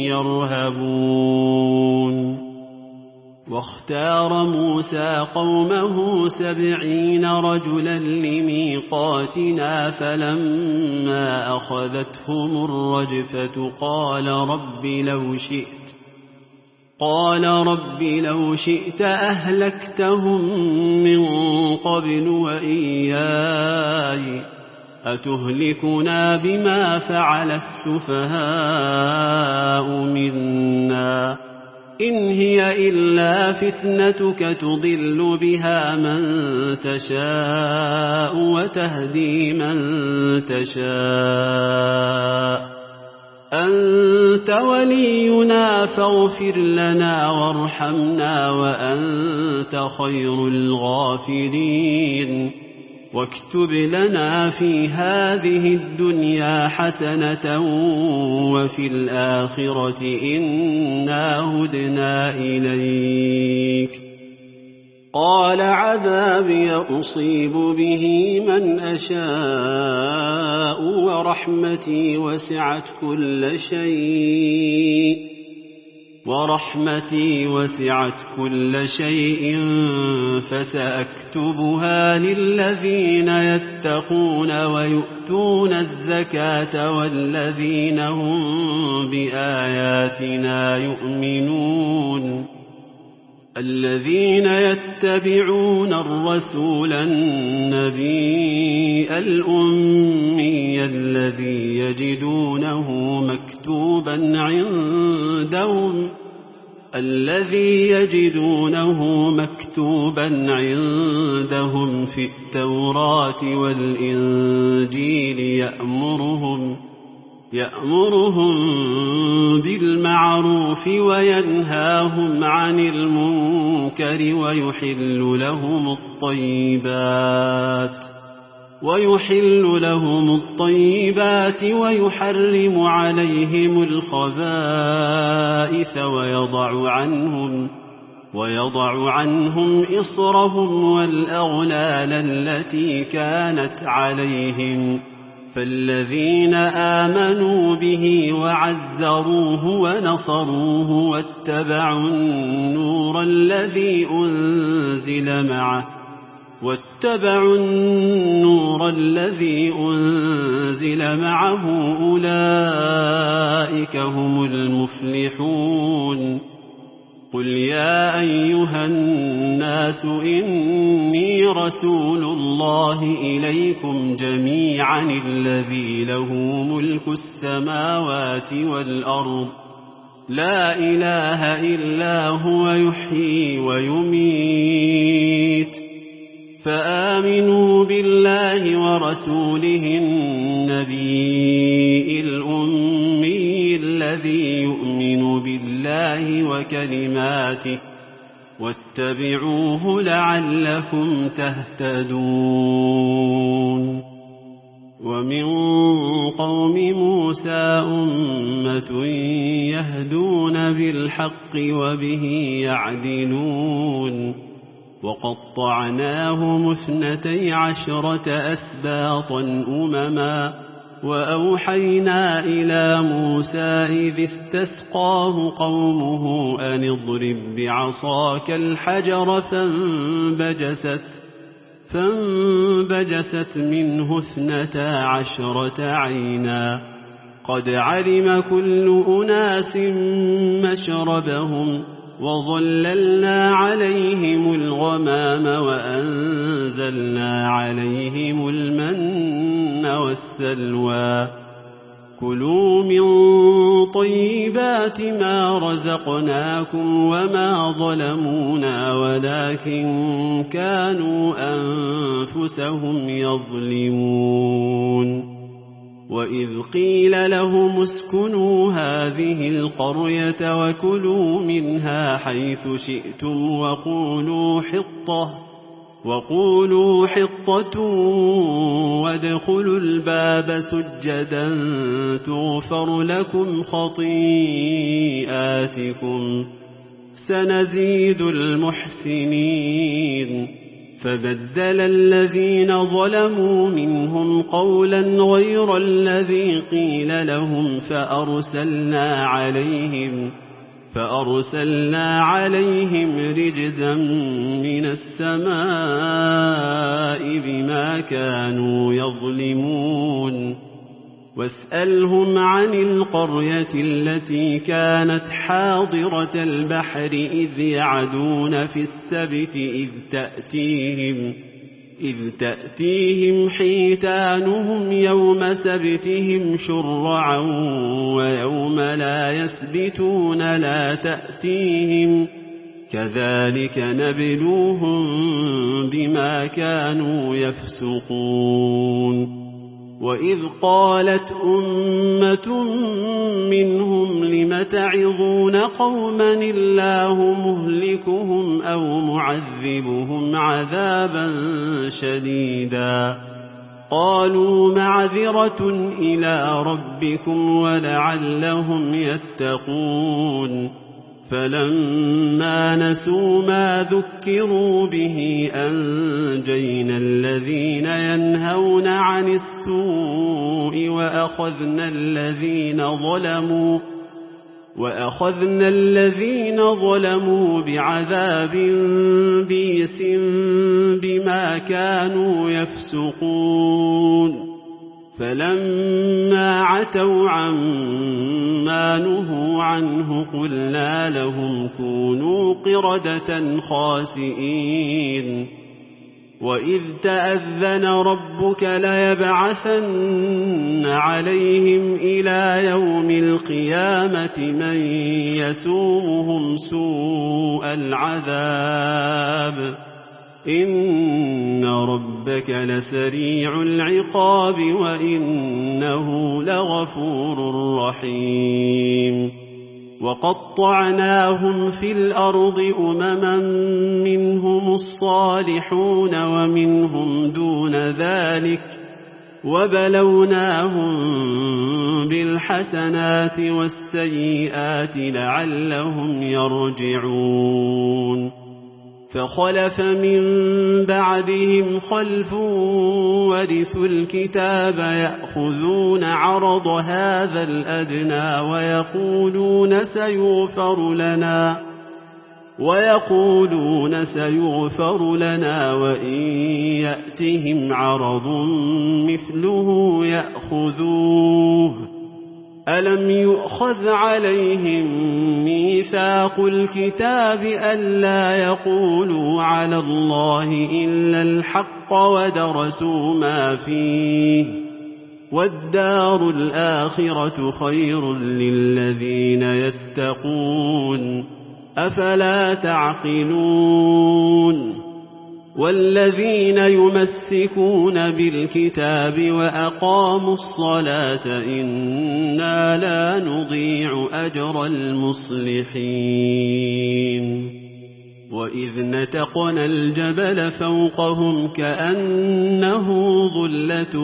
Speaker 1: يرهبون. واختار موسى قومه سبعين رجلا لميقاتنا فلما أخذتهم الرجفة قال رب لو شئت قال رب لو شئت أهلكتهم من قبل وإياي أتهلكنا بما فعل السفهاء منا إن هي إلا فتنتك تضل بها من تشاء وتهدي من تشاء أنت ولينا فاغفر لنا وارحمنا وأنت خير الغافرين. واكتب لنا في هذه الدنيا حسنة وفي الآخرة إنا هدنا إليك. قال عذابي أصيب به من أشاء ورحمتي وسعت كل شيء ورحمتي وسعت كل شيء فسأكتبها للذين يتقون ويؤتون الزكاة والذين هم بآياتنا يؤمنون. الذين يتبعون الرسول النبي الأمي الذي يجدونه مكتوبا عندهم الذي يجدونه مكتوبا عندهم في التوراة والإنجيل يأمرهم يأمرهم بالمعروف وينهاهم عن المنكر ويحل لهم الطيبات ويحل لهم الطيبات ويحرم عليهم الخبائث ويضع عنهم ويضع عنهم إصرهم والأغلال التي كانت عليهم. فالذين آمنوا به وعزروه ونصروه واتبعوا النور الذي أنزل معه واتبعوا النور الذي أنزل معه أولئك هم المفلحون. قل يا أيها الناس إني رسول الله إليكم جميعا الذي له ملك السماوات والأرض لا إله إلا هو يحيي ويميت فآمنوا بالله ورسوله النبي الأمي الذي يؤمن بالله وكلماته واتبعوه لعلكم تهتدون ومن قوم موسى أمة يهدون بالحق وبه يعدلون وقطعناهم اثنتي عشرة أسباطا أمما وأوحينا إلى موسى إذ استسقاه قومه أن اضرب بعصاك الحجر فانبجست فانبجست منه اثنتا عشرة عينا قد علم كل أناس مشربهم وظللنا عليهم الغمام وأنزلنا عليهم المن والسلوى كلوا من طيبات ما رزقناكم وما ظلمونا ولكن كانوا أنفسهم يظلمون وإذ قيل لهم اسكنوا هذه القرية وكلوا منها حيث شئتم وقولوا حطة وقولوا حطة وادخلوا الباب سجدا تغفر لكم خطيئاتكم سنزيد المحسنين فبدل الذين ظلموا منهم قولا غير الذي قيل لهم فأرسلنا عليهم فأرسلنا عليهم رجزا من السماء بما كانوا يظلمون واسألهم عن القرية التي كانت حاضرة البحر إذ يعدون في السبت إذ تأتيهم إذ تأتيهم حيتانهم يوم سبتهم شرعا ويوم لا يسبتون لا تأتيهم كذلك نبلوهم بما كانوا يفسقون وإذ قالت أمة منهم لم تعظون قوما الله مهلكهم أو معذبهم عذابا شديدا قالوا معذرة إلى ربكم ولعلهم يتقون فلما نسوا ما ذكروا به أنجينا الذين ينهون عن السوء وأخذنا الذين ظلموا وأخذنا الذين ظلموا بعذاب بئس بما كانوا يفسقون فلما عتوا عما نهوا عنه قلنا لهم كونوا قردة خاسئين وإذ تأذن ربك ليبعثن عليهم إلى يوم القيامة من يسومهم سوء العذاب إن ربك لسريع العقاب وإنه لغفور رحيم وقطعناهم في الأرض أمما منهم الصالحون ومنهم دون ذلك وبلوناهم بالحسنات والسيئات لعلهم يرجعون فخلف من بعدهم خلف ورثوا الكتاب يأخذون عرض هذا الأدنى ويقولون سيغفر لنا ويقولون سيغفر لنا وإن يأتهم عرض مثله يأخذوه ألم يؤخذ عليهم ميثاق الكتاب ألا يقولوا على الله إلا الحق ودرسوا ما فيه والدار الآخرة خير للذين يتقون أفلا تعقلون والذين يمسكون بالكتاب وأقاموا الصلاة إنا لا نضيع أجر المصلحين وإذ نتقنا الجبل فوقهم كأنه ظلة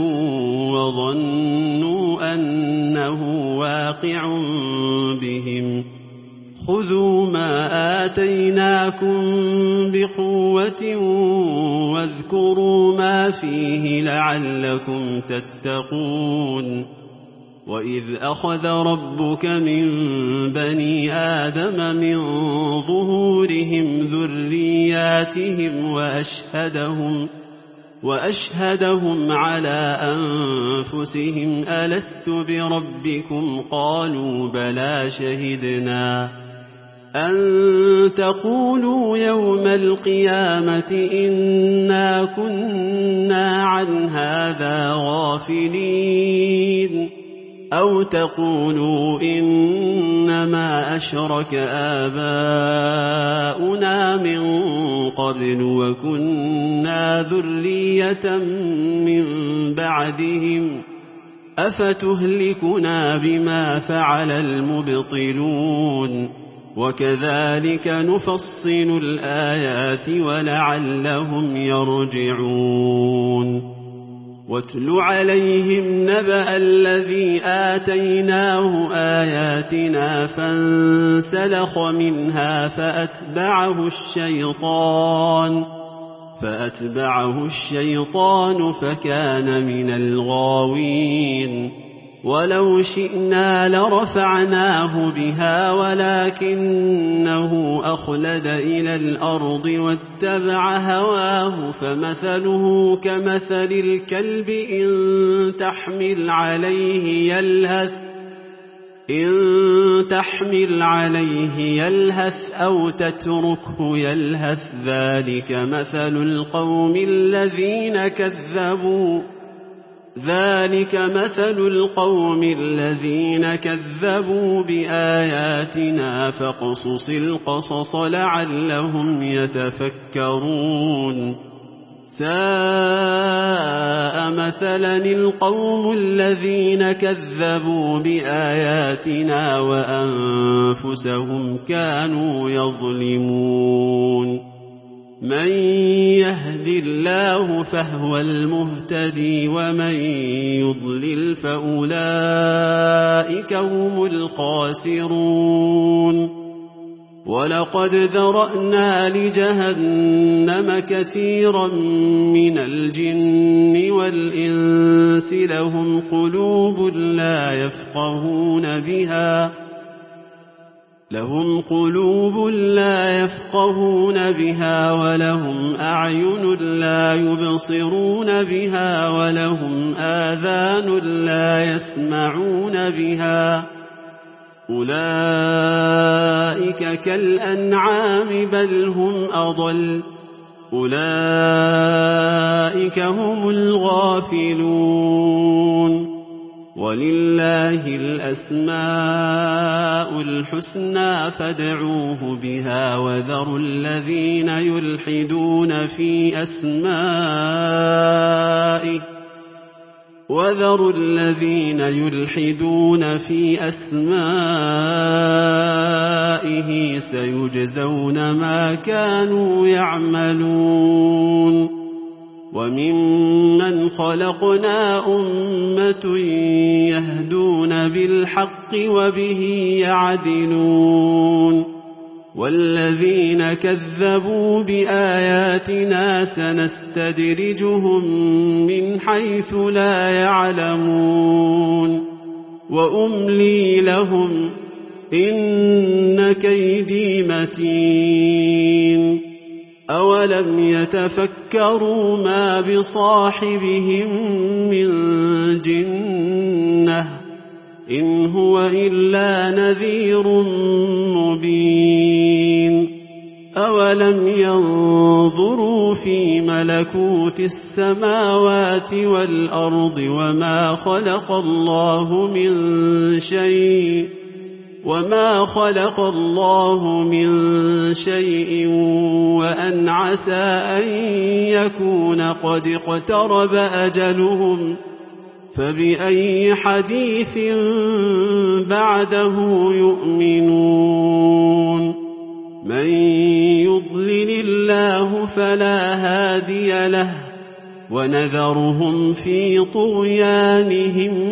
Speaker 1: وظنوا أنه واقع بهم خذوا ما آتيناكم بقوة واذكروا ما فيه لعلكم تتقون وإذ أخذ ربك من بني آدم من ظهورهم ذرياتهم وأشهدهم وأشهدهم على أنفسهم ألست بربكم قالوا بلى شهدنا أن تقولوا يوم القيامة إنا كنا عن هذا غافلين أو تقولوا إنما أشرك آباؤنا من قبل وكنا ذرية من بعدهم أفتهلكنا بما فعل المبطلون وكذلك نفصل الآيات ولعلهم يرجعون واتل عليهم نبأ الذي آتيناه آياتنا فانسلخ منها فأتبعه الشيطان فأتبعه الشيطان فكان من الغاوين ولو شئنا لرفعناه بها ولكنه أخلد إلى الأرض واتبع هواه فمثله كمثل الكلب إن تحمل عليه يلهث إن تحمل عليه يلهث أو تتركه يلهث ذلك مثل القوم الذين كذبوا ذلك مثل القوم الذين كذبوا بآياتنا فاقصص القصص لعلهم يتفكرون ساء مثلا القوم الذين كذبوا بآياتنا وأنفسهم كانوا يظلمون من يهد الله فهو المهتدي ومن يضلل فأولئك هم الخاسرون ولقد ذرأنا لجهنم كثيرا من الجن والإنس لهم قلوب لا يفقهون بها لهم قلوب لا يفقهون بها ولهم أعين لا يبصرون بها ولهم آذان لا يسمعون بها أولئك كالأنعام بل هم أضل أولئك هم الغافلون ولله الأسماء الحسنى فادعوه بها وذروا الذين يلحدون في أسمائه وذروا الذين يلحدون في أسمائه سيجزون ما كانوا يعملون وممن خلقنا أمة يهدون بالحق وبه يعدلون والذين كذبوا بآياتنا سنستدرجهم من حيث لا يعلمون وأملي لهم إن كيدي متين أولم يتفكروا ما بصاحبهم من جنة إن هو إلا نذير مبين أولم ينظروا في ملكوت السماوات والأرض وما خلق الله من شيء وما خلق الله من شيء وأن عسى أن يكون قد اقترب أجلهم فبأي حديث بعده يؤمنون من يضلل الله فلا هادي له ونذرهم في طغيانهم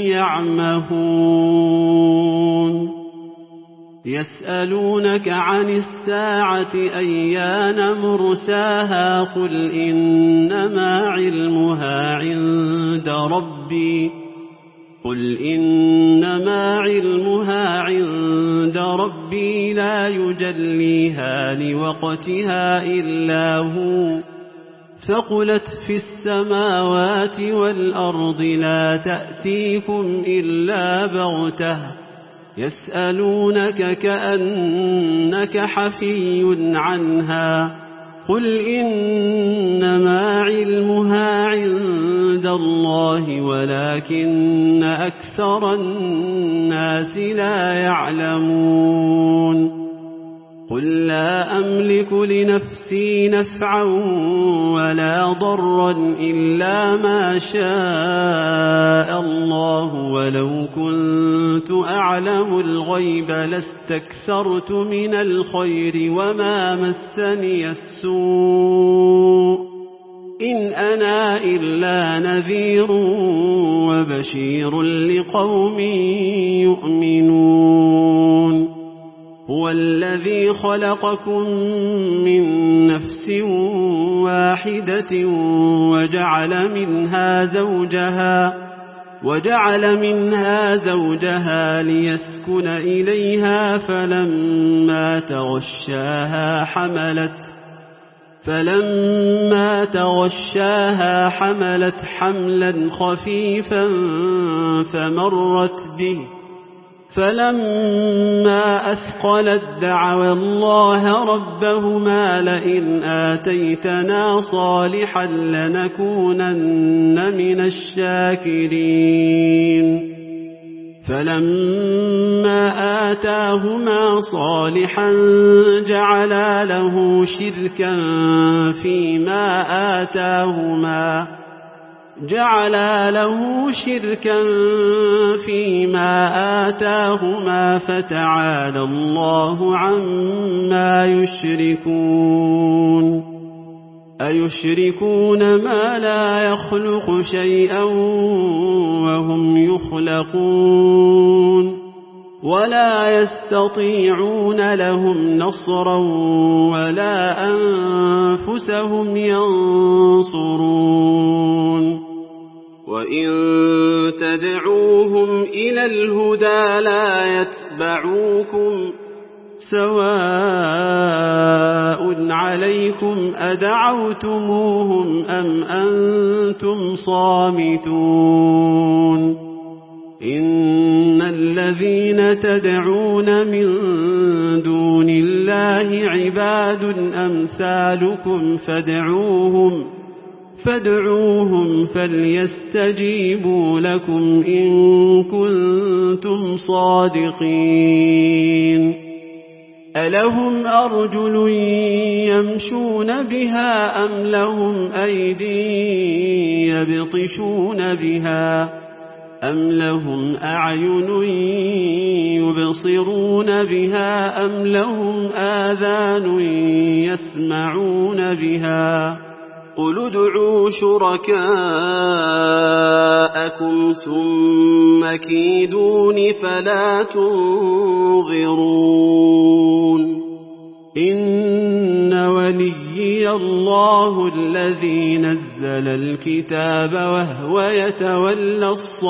Speaker 1: يعمهون يسألونك عن الساعة أيان مرساها قل إنما علمها عند ربي قل إنما علمها عند ربي لا يجليها لوقتها إلا هو ثقلت في السماوات والأرض لا تأتيكم إلا بغتة يسألونك كأنك حفي عنها قل إنما علمها عند الله ولكن أكثر الناس لا يعلمون قل لا أملك لنفسي نفعا ولا ضرا إلا ما شاء الله ولو كنت أعلم الغيب لاستكثرت من الخير وما مسني السوء إن أنا إلا نذير وبشير لقوم يؤمنون هو الذي خلقكم من نفس واحدة وجعل منها زوجها وجعل منها زوجها ليسكن إليها فلما تغشاها حملت فلما تغشاها حملت حملا خفيفا فمرت به فلما أثقلت دعوا الله ربهما لئن آتيتنا صالحا لنكونن من الشاكرين فلما آتاهما صالحا جعلا له شركا فيما آتاهما جعلا له شركا فيما آتاهما فتعالى الله عما يشركون أيشركون ما لا يخلق شيئا وهم يخلقون ولا يستطيعون لهم نصرا ولا أنفسهم ينصرون وإن تدعوهم إلى الهدى لا يتبعوكم سواء عليكم أدعوتموهم أم أنتم صامتون إن الذين تدعون من دون الله عباد أمثالكم فادعوهم فادعوهم فليستجيبوا لكم إن كنتم صادقين ألهم أرجل يمشون بها أم لهم أيدي يبطشون بها أم لهم أعين يبصرون بها أم لهم آذان يسمعون بها قل ادعوا شركاءكم ثم كيدون فلا تنظرون إن وليي الله الذي نزل الكتاب وهو يتولى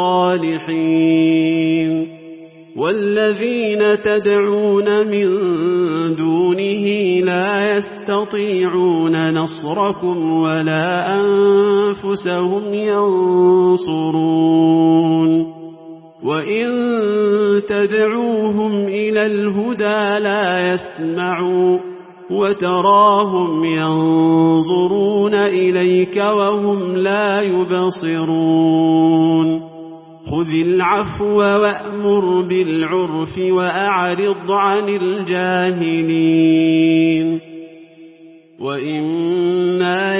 Speaker 1: الصالحين والذين تدعون من دونه لا يستطيعون نصركم ولا أنفسهم ينصرون وإن تدعوهم إلى الهدى لا يسمعوا وتراهم ينظرون إليك وهم لا يبصرون خذ العفو وأمر بالعرف وأعرض عن الجاهلين وإما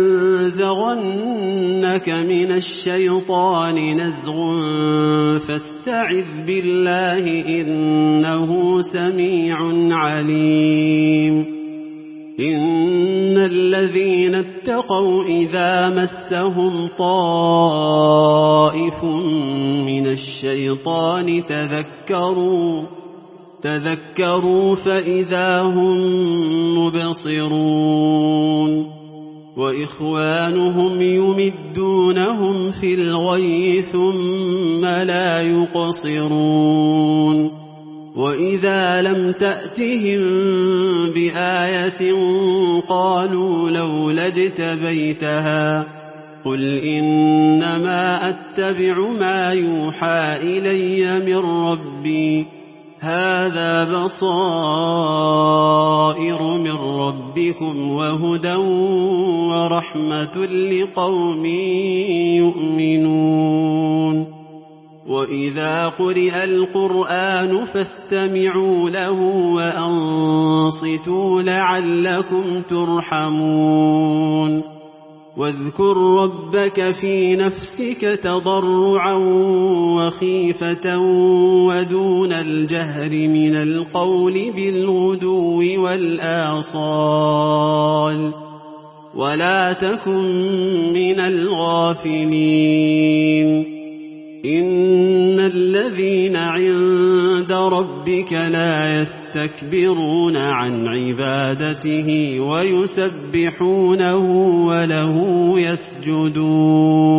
Speaker 1: ينزغنك من الشيطان نزغ فاستعذ بالله إنه سميع عليم إن الذين اتقوا إذا مسهم طائف من الشيطان تذكروا تذكروا فإذا هم مبصرون وإخوانهم يمدونهم في الغي ثم لا يقصرون وإذا لم تأتهم بآية قالوا لولا اجتبيتها قل إنما أتبع ما يوحى إلي من ربي هذا بصائر من ربكم وهدى ورحمة لقوم يؤمنون وإذا قرئ القرآن فاستمعوا له وأنصتوا لعلكم ترحمون واذكر ربك في نفسك تضرعا وخيفة ودون الجهر من القول بالغدو والآصال ولا تكن من الغافلين إن الذين عند ربك لا يستكبرون عن عبادته ويسبحونه وله يسجدون